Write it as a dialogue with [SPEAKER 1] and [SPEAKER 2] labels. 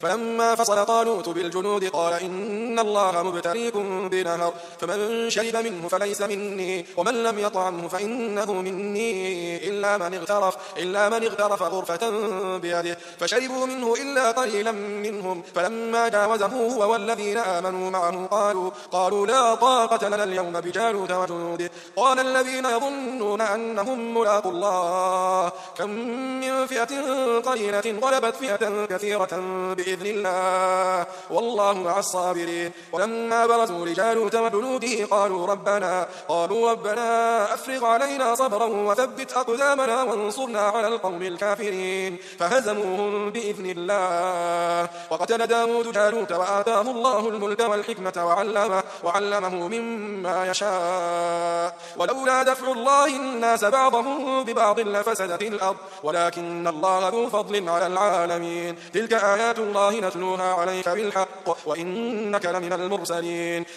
[SPEAKER 1] فلما فصل طالوت بالجنود قال إن الله مبتليكم بنهر فمن شرب منه فليس مني ومن لم يطعمه فإنه مني إلا من اغترف غرفة بيده فشربوا منه إلا قليلا منهم فلما جاوزه هو والذين آمنوا معه قالوا لا طاقة لنا اليوم بجالوت وجنوده قال الذين يظنون أنهم ملاقوا الله كم من فئة قليلة غلبت فئة كثيرة بإذن الله والله مع الصابرين ولما برزوا لجالوت وجنوده قالوا ربنا أفرغ علينا صبرا وثبت أقدامنا وانصرنا على القوم الكافرين فهزموهم بإذن الله وقتل داود جالوت وآتاه الله الملك والحكمة وعلمه مما يشاء ولولا دفع الله الناس بعضهم ببعض لفسدت الأرض ولكن الله ذو فضل على العالمين تلك آيات الله نتلوها عليك بالحق وإنك لمن المرسلين